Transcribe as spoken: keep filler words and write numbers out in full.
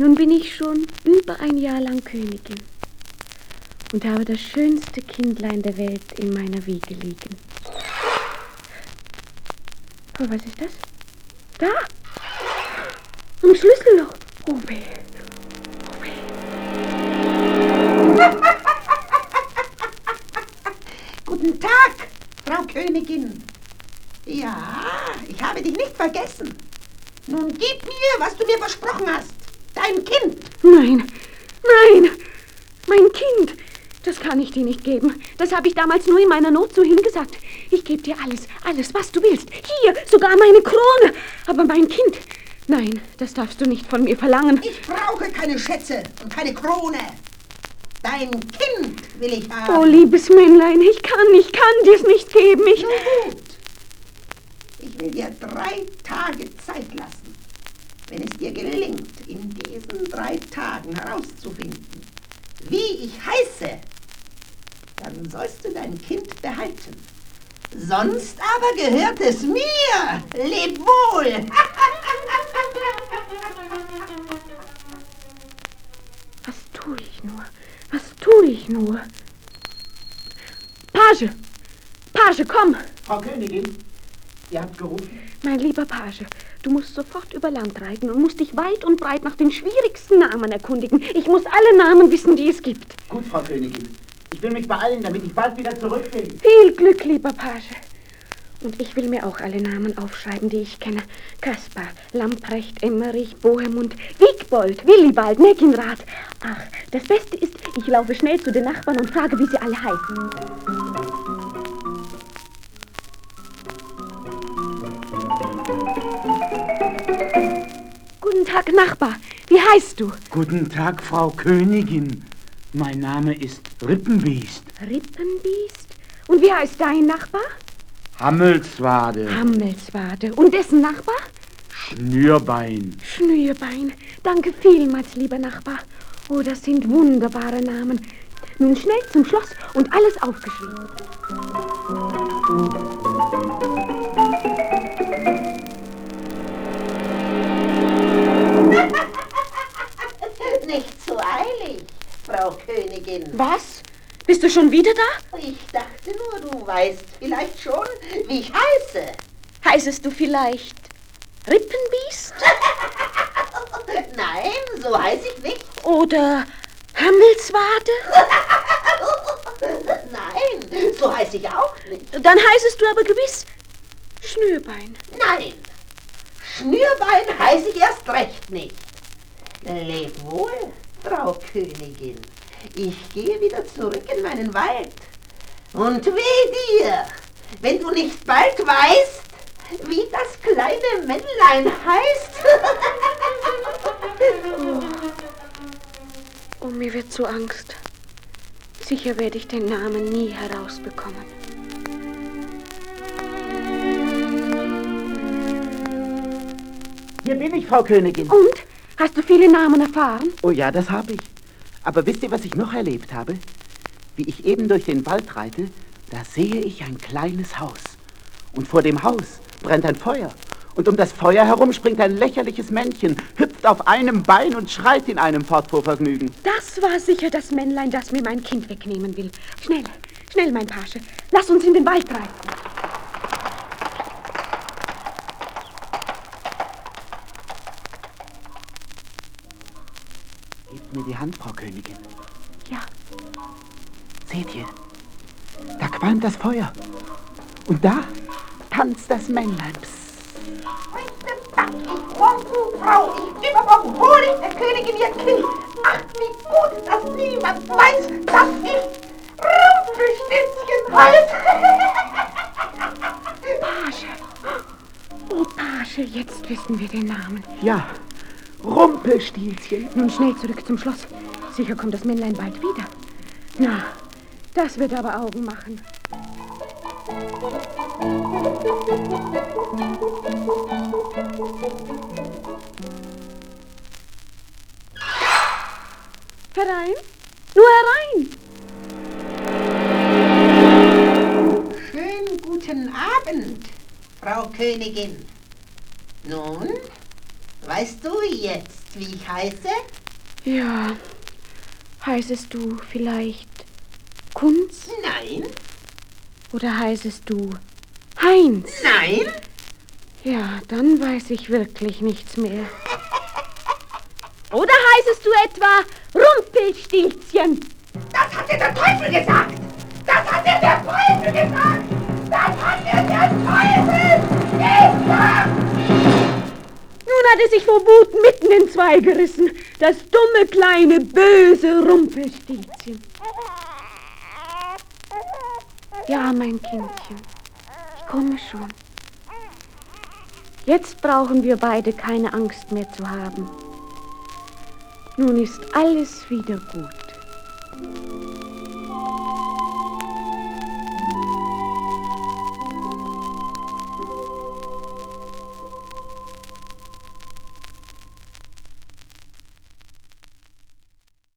Nun bin ich schon über ein Jahr lang Königin und habe das schönste Kindlein der Welt in meiner Wiege liegen. Oh, was ist das? Da! Am Schlüsselloch! Oh weh! Oh weh! Guten Tag, Frau Königin. Ja, ich habe dich nicht vergessen. Nun gib mir, was du mir versprochen hast. Dein Kind. Nein, nein, mein Kind. Das kann ich dir nicht geben. Das habe ich damals nur in meiner Not so hingesagt. Ich gebe dir alles, alles, was du willst. Hier, sogar meine Krone. Aber mein Kind, nein, das darfst du nicht von mir verlangen. Ich brauche keine Schätze und keine Krone. Dein Kind will ich haben. Oh, liebes Männlein, ich kann, ich kann dir's nicht geben. Ich... Nun gut. Ich will dir drei Tage Zeit lassen. Wenn es dir gelingt, in diesen drei Tagen herauszufinden, wie ich heiße, dann sollst du dein Kind behalten. Sonst aber gehört es mir. Leb wohl. Was tue ich nur? Was tue ich nur? Page! Page, komm! Frau Königin, ihr habt gerufen? Mein lieber Page, du musst sofort über Land reiten und musst dich weit und breit nach den schwierigsten Namen erkundigen. Ich muss alle Namen wissen, die es gibt. Gut, Frau Königin. Ich will mich beeilen, damit ich bald wieder zurück bin. Viel Glück, lieber Page. Und ich will mir auch alle Namen aufschreiben, die ich kenne. Kaspar, Lamprecht, Emmerich, Bohemund, Wigbold, Willibald, Neckenrath. Ach, das Beste ist, ich laufe schnell zu den Nachbarn und frage, wie sie alle heißen. Guten Tag, Nachbar. Wie heißt du? Guten Tag, Frau Königin. Mein Name ist Rippenbiest. Rippenbiest? Und wie heißt dein Nachbar? Hammelswade. Hammelswade. Und dessen Nachbar? Schnürbein. Schnürbein. Danke vielmals, lieber Nachbar. Oh, das sind wunderbare Namen. Nun schnell zum Schloss und alles aufgeschrieben. Nicht so eilig, Frau Königin. Was? Bist du schon wieder da? Ich dachte nur, du weißt vielleicht schon, wie ich heiße. Heißest du vielleicht Rippenbiest? Nein, so heiße ich nicht. Oder Hammelswade? Nein, so heiße ich auch nicht. Dann heißest du aber gewiss Schnürbein. Nein, Schnürbein heiße ich erst recht nicht. Leb wohl, Frau Königin. Ich gehe wieder zurück in meinen Wald. Und weh dir, wenn du nicht bald weißt, wie das kleine Männlein heißt. Oh. Oh, mir wird so Angst. Sicher werde ich den Namen nie herausbekommen. Hier bin ich, Frau Königin. Und? Hast du viele Namen erfahren? Oh ja, das habe ich. Aber wisst ihr, was ich noch erlebt habe? Wie ich eben durch den Wald reite, da sehe ich ein kleines Haus. Und vor dem Haus brennt ein Feuer. Und um das Feuer herum springt ein lächerliches Männchen, hüpft auf einem Bein und schreit in einem fort vor Vergnügen. Das war sicher das Männlein, das mir mein Kind wegnehmen will. Schnell, schnell, mein Page. Lass uns in den Wald reiten. Gebt mir die Hand, Frau Königin. Ja. Seht ihr, da qualmt das Feuer. Und da tanzt das Männlein. Psst. Heute Tag, ich morgen Frau, ich übermorgen hole ich der Königin ihr Kind. Ach, wie gut, dass niemand weiß, dass ich Rumpelstilzchen heiße. Page. Oh, Page, jetzt wissen wir den Namen. Ja, Rumpelstilzchen. Nun schnell zurück zum Schloss. Sicher kommt das Männlein bald wieder. Na, das wird aber Augen machen. Herein, nur herein. Schönen guten Abend, Frau Königin. Nun, weißt du jetzt, wie ich heiße? Ja, heißest du vielleicht Kunz? Nein. Oder heißest du Heinz? Nein. Ja, dann weiß ich wirklich nichts mehr. Oder heißest du etwa Rumpelstilzchen? Das hat dir der Teufel gesagt! Das hat dir der Teufel gesagt! Das hat dir der Teufel gesagt! Nun hat er sich vor Wut mitten in zwei gerissen. Das dumme, kleine, böse Rumpelstilzchen. Ja, mein Kindchen, ich komme schon. Jetzt brauchen wir beide keine Angst mehr zu haben. Nun ist alles wieder gut.